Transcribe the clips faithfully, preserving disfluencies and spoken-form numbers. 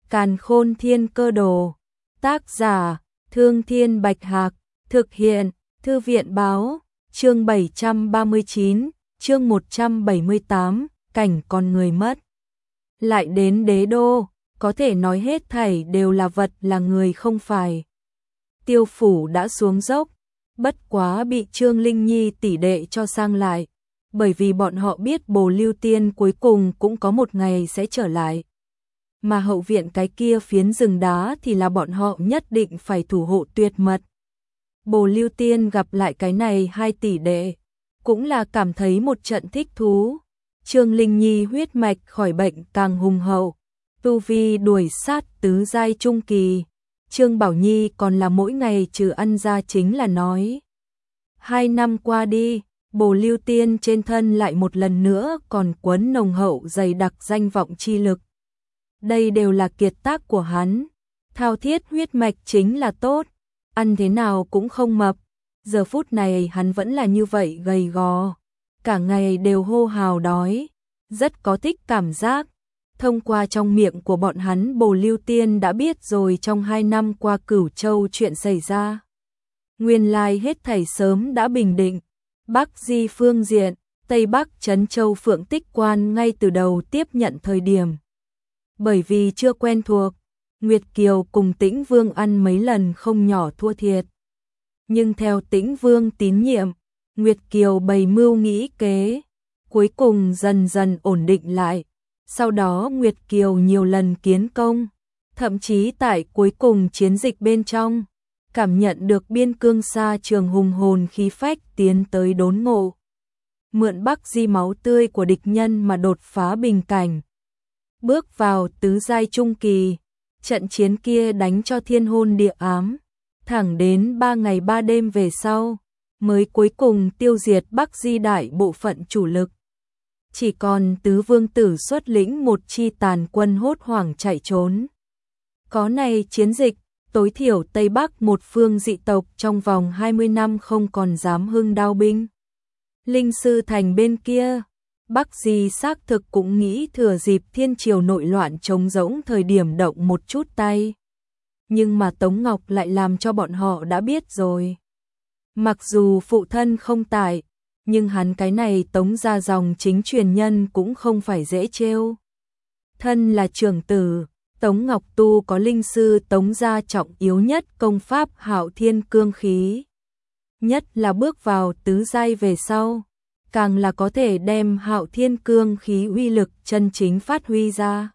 Càn Khôn Thiên Cơ Đồ. Tác giả: Thương Thiên Bạch Hạc. Thực hiện: Thư viện Báo. Chương bảy trăm ba mươi chín, chương một trăm bảy mươi tám, cảnh con người mất. Lại đến đế đô, có thể nói hết thảy đều là vật là người không phải. Tiêu phủ đã xuống dốc, bất quá bị Trương Linh Nhi tỷ đệ cho sang lại, bởi vì bọn họ biết Bồ Lưu Tiên cuối cùng cũng có một ngày sẽ trở lại. Mà hậu viện cái kia phiến rừng đá thì là bọn họ nhất định phải thủ hộ tuyệt mật. Bồ Lưu Tiên gặp lại cái này hai tỷ đệ, cũng là cảm thấy một trận thích thú. Trương Linh Nhi huyết mạch khỏi bệnh càng hùng hậu, tu vi đuổi sát tứ giai trung kỳ. Trương Bảo Nhi còn là mỗi ngày trừ ăn ra chính là nói. Hai năm qua đi, Bồ Lưu Tiên trên thân lại một lần nữa còn quấn nồng hậu dày đặc danh vọng chi lực. Đây đều là kiệt tác của hắn, thao thiết huyết mạch chính là tốt, ăn thế nào cũng không mập. Giờ phút này hắn vẫn là như vậy gầy gò, cả ngày đều hô hào đói, rất có thích cảm giác. Thông qua trong miệng của bọn hắn, Bồ Lưu Tiên đã biết rồi trong hai năm qua Cửu Châu chuyện xảy ra. Nguyên lai hết thảy sớm đã bình định. Bắc Di phương diện, Tây Bắc Trấn Châu Phượng Tích Quan ngay từ đầu tiếp nhận thời điểm. Bởi vì chưa quen thuộc, Nguyệt Kiều cùng Tĩnh Vương ăn mấy lần không nhỏ thua thiệt. Nhưng theo Tĩnh Vương tín nhiệm, Nguyệt Kiều bày mưu nghĩ kế, cuối cùng dần dần ổn định lại. Sau đó Nguyệt Kiều nhiều lần kiến công, thậm chí tại cuối cùng chiến dịch bên trong, cảm nhận được biên cương xa trường hùng hồn khí phách tiến tới đốn ngộ. Mượn Bắc Di máu tươi của địch nhân mà đột phá bình cảnh. Bước vào tứ giai trung kỳ, trận chiến kia đánh cho thiên hôn địa ám, thẳng đến ba ngày ba đêm về sau, mới cuối cùng tiêu diệt Bắc Di đại bộ phận chủ lực. Chỉ còn tứ vương tử xuất lĩnh một chi tàn quân hốt hoảng chạy trốn. Có này chiến dịch, tối thiểu Tây Bắc một phương dị tộc trong vòng hai mươi năm không còn dám hưng đao binh. Linh Sư Thành bên kia, Bắc Di xác thực cũng nghĩ thừa dịp thiên triều nội loạn trống rỗng thời điểm động một chút tay. Nhưng mà Tống Ngọc lại làm cho bọn họ đã biết rồi. Mặc dù phụ thân không tại, nhưng hắn cái này Tống gia dòng chính truyền nhân cũng không phải dễ trêu. Thân là trưởng tử, Tống Ngọc Tu có linh sư Tống gia trọng yếu nhất công pháp Hạo Thiên Cương Khí. Nhất là bước vào tứ giai về sau, càng là có thể đem Hạo Thiên Cương Khí uy lực chân chính phát huy ra.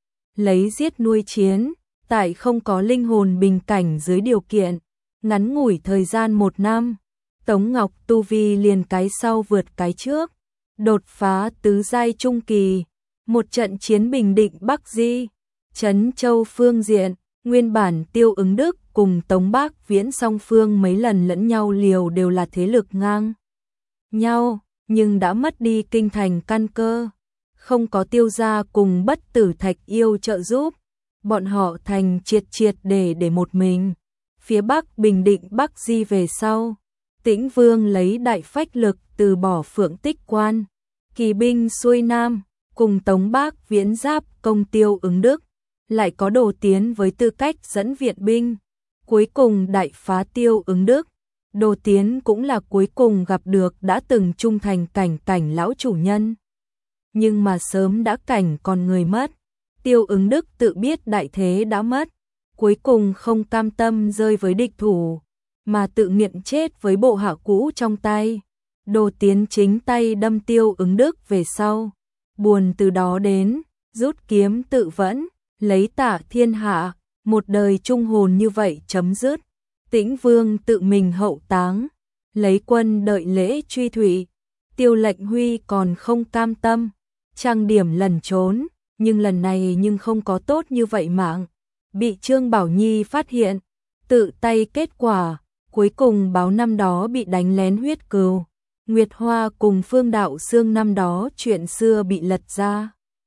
Lấy giết nuôi chiến, tại không có linh hồn bình cảnh dưới điều kiện, ngắn ngủi thời gian một năm, Tống Ngọc tu vi liền cái sau vượt cái trước, đột phá tứ giai trung kỳ, một trận chiến bình định Bắc Di, Trấn Châu phương diện, nguyên bản Tiêu Ứng Đức cùng Tống Bác Viễn song phương mấy lần lẫn nhau liều đều là thế lực ngang nhau, nhưng đã mất đi kinh thành căn cơ, không có Tiêu gia cùng Bất Tử Thạch Yêu trợ giúp, bọn họ thành triệt triệt để để một mình. Phía Bắc bình định Bắc Di về sau, Tĩnh Vương lấy đại phách lực từ bỏ Phượng Tích Quan, kỳ binh xuôi nam, cùng Tống Bác Viễn giáp công Tiêu Ứng Đức, lại có Đồ Tiến với tư cách dẫn viện binh, cuối cùng đại phá Tiêu Ứng Đức. Đồ Tiến cũng là cuối cùng gặp được đã từng trung thành cảnh cảnh lão chủ nhân. Nhưng mà sớm đã cảnh còn người mất, Tiêu Ứng Đức tự biết đại thế đã mất, cuối cùng không cam tâm rơi với địch thủ, mà tự nghiện chết với bộ hạ cũ trong tay. Đồ Tiến chính tay đâm Tiêu Ứng Đức về sau, buồn từ đó đến, rút kiếm tự vẫn, lấy tả thiên hạ, một đời trung hồn như vậy chấm dứt. Tĩnh Vương tự mình hậu táng, lấy quân đợi lễ truy thủy. Tiêu Lệnh Huy còn không cam tâm, trang điểm lẩn trốn, nhưng lần này nhưng không có tốt như vậy mạng, bị Trương Bảo Nhi phát hiện, tự tay kết quả, cuối cùng báo năm đó bị đánh lén huyết cừu. Nguyệt Hoa cùng Phương Đạo Sương năm đó chuyện xưa bị lật ra.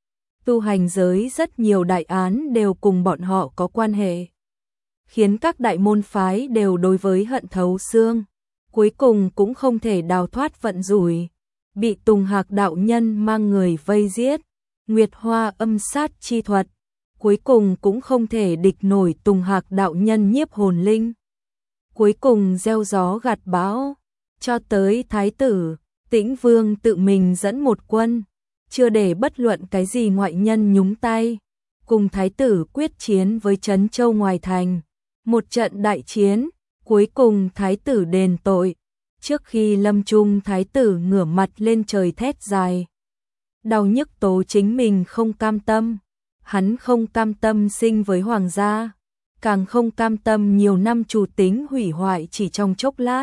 Tu hành giới rất nhiều đại án đều cùng bọn họ có quan hệ, khiến các đại môn phái đều đối với hận thấu xương, cuối cùng cũng không thể đào thoát vận rủi, bị Tùng Hạc đạo nhân mang người vây giết. Nguyệt Hoa âm sát chi thuật, cuối cùng cũng không thể địch nổi Tùng Hạc đạo nhân nhiếp hồn linh. Cuối cùng gieo gió gặt bão, cho tới thái tử, Tĩnh Vương tự mình dẫn một quân, chưa để bất luận cái gì ngoại nhân nhúng tay, cùng thái tử quyết chiến với Trấn Châu ngoài thành. Một trận đại chiến, cuối cùng thái tử đền tội. Trước khi lâm chung, thái tử ngửa mặt lên trời thét dài. Đau nhức tố chính mình không cam tâm. Hắn không cam tâm sinh với hoàng gia, càng không cam tâm nhiều năm chủ tính hủy hoại chỉ trong chốc lát.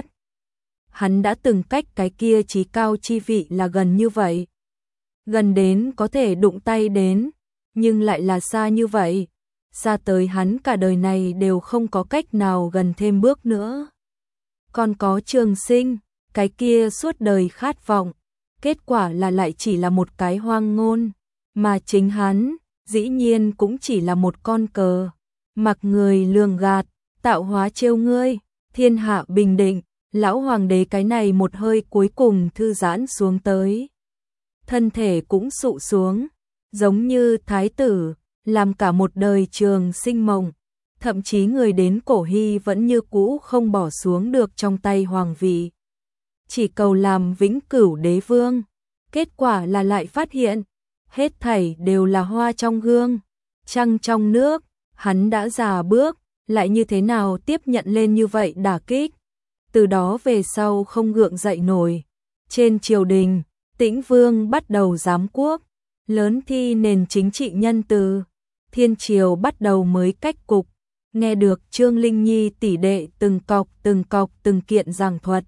Hắn đã từng cách cái kia chí cao chi vị là gần như vậy. Gần đến có thể đụng tay đến, nhưng lại là xa như vậy. Xa tới hắn cả đời này đều không có cách nào gần thêm bước nữa. Còn có Trường Sinh, cái kia suốt đời khát vọng, kết quả là lại chỉ là một cái hoang ngôn, mà chính hắn, dĩ nhiên cũng chỉ là một con cờ, mặc người lường gạt, tạo hóa trêu ngươi, thiên hạ bình định, lão hoàng đế cái này một hơi cuối cùng thư giãn xuống tới. Thân thể cũng sụ xuống, giống như thái tử, làm cả một đời Trường Sinh mộng, thậm chí người đến cổ hy vẫn như cũ không bỏ xuống được trong tay hoàng vị. Chỉ cầu làm vĩnh cửu đế vương, kết quả là lại phát hiện, hết thảy đều là hoa trong gương, trăng trong nước, hắn đã già bước, lại như thế nào tiếp nhận lên như vậy đả kích. Từ đó về sau không gượng dậy nổi. Trên triều đình, Tĩnh Vương bắt đầu giám quốc, lớn thi nền chính trị nhân từ, thiên triều bắt đầu mới cách cục, nghe được Trương Linh Nhi tỷ đệ từng cọc từng cọc từng kiện giảng thuật.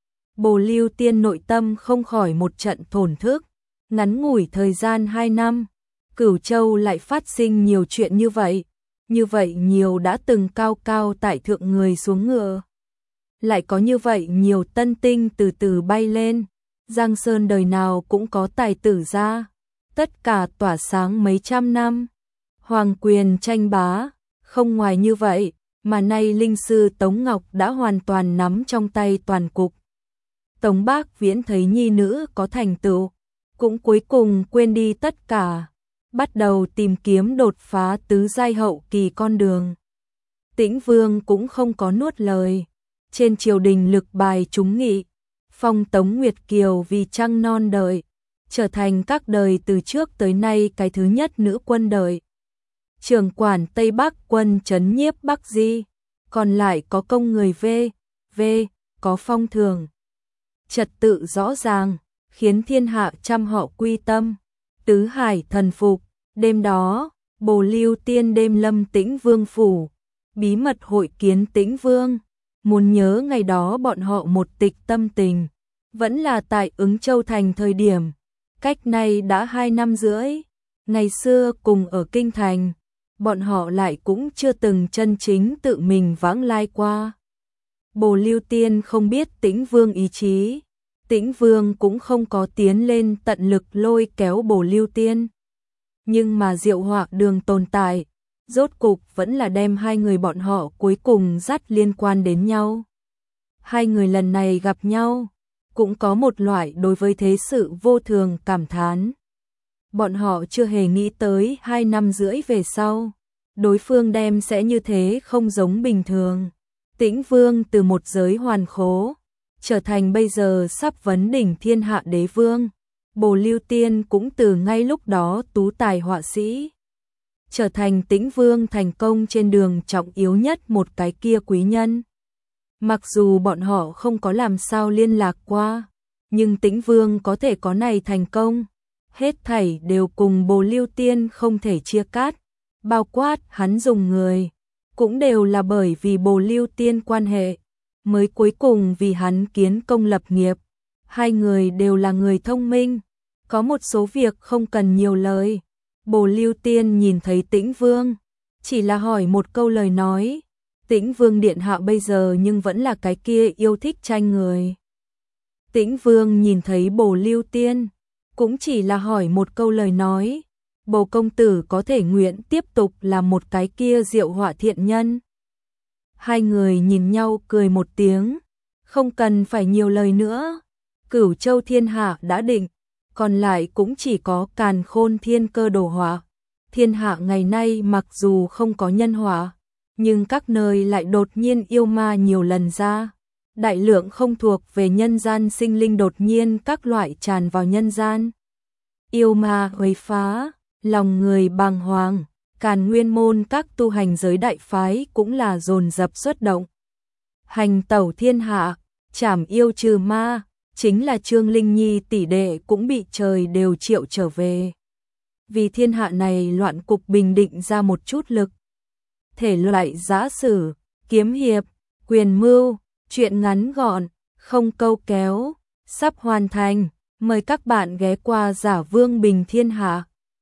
Bồ Lưu Tiên nội tâm không khỏi một trận thổn thức, ngắn ngủi thời gian hai năm, Cửu Châu lại phát sinh nhiều chuyện như vậy, như vậy nhiều đã từng cao cao tại thượng người xuống ngựa. Lại có như vậy nhiều tân tinh từ từ bay lên, Giang Sơn đời nào cũng có tài tử ra, tất cả tỏa sáng mấy trăm năm. Hoàng quyền tranh bá, không ngoài như vậy, mà nay linh sư Tống Ngọc đã hoàn toàn nắm trong tay toàn cục. Tống Bác Viễn thấy nhi nữ có thành tựu, cũng cuối cùng quên đi tất cả, bắt đầu tìm kiếm đột phá tứ giai hậu kỳ con đường. Tĩnh Vương cũng không có nuốt lời, trên triều đình lực bài trúng nghị, phong Tống Nguyệt Kiều vì trăng non đời, trở thành các đời từ trước tới nay cái thứ nhất nữ quân đời. Trưởng quản Tây Bắc quân trấn nhiếp Bắc Di, còn lại có công người V, V, có phong thường. Trật tự rõ ràng, khiến thiên hạ trăm họ quy tâm, tứ hải thần phục. Đêm đó, Bồ Lưu Tiên đêm lâm Tĩnh Vương phủ, bí mật hội kiến Tĩnh Vương, muốn nhớ ngày đó bọn họ một tịch tâm tình, vẫn là tại Ứng Châu thành thời điểm, cách nay đã hai năm rưỡi, ngày xưa cùng ở Kinh Thành, bọn họ lại cũng chưa từng chân chính tự mình vãng lai qua. Bồ Lưu Tiên không biết Tĩnh Vương ý chí, Tĩnh Vương cũng không có tiến lên tận lực lôi kéo Bồ Lưu Tiên. Nhưng mà Diệu Họa Đường tồn tại, rốt cục vẫn là đem hai người bọn họ cuối cùng dắt liên quan đến nhau. Hai người lần này gặp nhau, cũng có một loại đối với thế sự vô thường cảm thán. Bọn họ chưa hề nghĩ tới hai năm rưỡi về sau, đối phương đem sẽ như thế không giống bình thường. Tĩnh Vương từ một giới hoàn khố, trở thành bây giờ sắp vấn đỉnh thiên hạ đế vương. Bồ Lưu Tiên cũng từ ngay lúc đó tú tài họa sĩ, trở thành Tĩnh Vương thành công trên đường trọng yếu nhất một cái kia quý nhân. Mặc dù bọn họ không có làm sao liên lạc qua, nhưng Tĩnh Vương có thể có này thành công, hết thảy đều cùng Bồ Lưu Tiên không thể chia cắt, bao quát hắn dùng người, cũng đều là bởi vì Bồ Lưu Tiên quan hệ, mới cuối cùng vì hắn kiến công lập nghiệp. Hai người đều là người thông minh, có một số việc không cần nhiều lời. Bồ Lưu Tiên nhìn thấy Tĩnh Vương, chỉ là hỏi một câu lời nói, Tĩnh Vương điện hạ bây giờ nhưng vẫn là cái kia yêu thích tranh người. Tĩnh Vương nhìn thấy Bồ Lưu Tiên, cũng chỉ là hỏi một câu lời nói, Bồ công tử có thể nguyện tiếp tục là một cái kia Diệu Họa thiện nhân. Hai người nhìn nhau cười một tiếng, không cần phải nhiều lời nữa. Cửu Châu thiên hạ đã định, còn lại cũng chỉ có Càn Khôn Thiên Cơ đồ họa. Thiên hạ ngày nay mặc dù không có nhân họa, nhưng các nơi lại đột nhiên yêu ma nhiều lần ra. Đại lượng không thuộc về nhân gian sinh linh đột nhiên các loại tràn vào nhân gian. Yêu ma quấy phá, lòng người bàng hoàng, Càn Nguyên môn các tu hành giới đại phái cũng là dồn dập xuất động. Hành tẩu thiên hạ, trảm yêu trừ ma, chính là Trương Linh Nhi tỷ đệ cũng bị trời đều triệu trở về. Vì thiên hạ này loạn cục bình định ra một chút lực. Thể loại giã sử, kiếm hiệp, quyền mưu, truyện ngắn gọn, không câu kéo, sắp hoàn thành. Mời các bạn ghé qua Giả Vương Bình Thiên Hạ.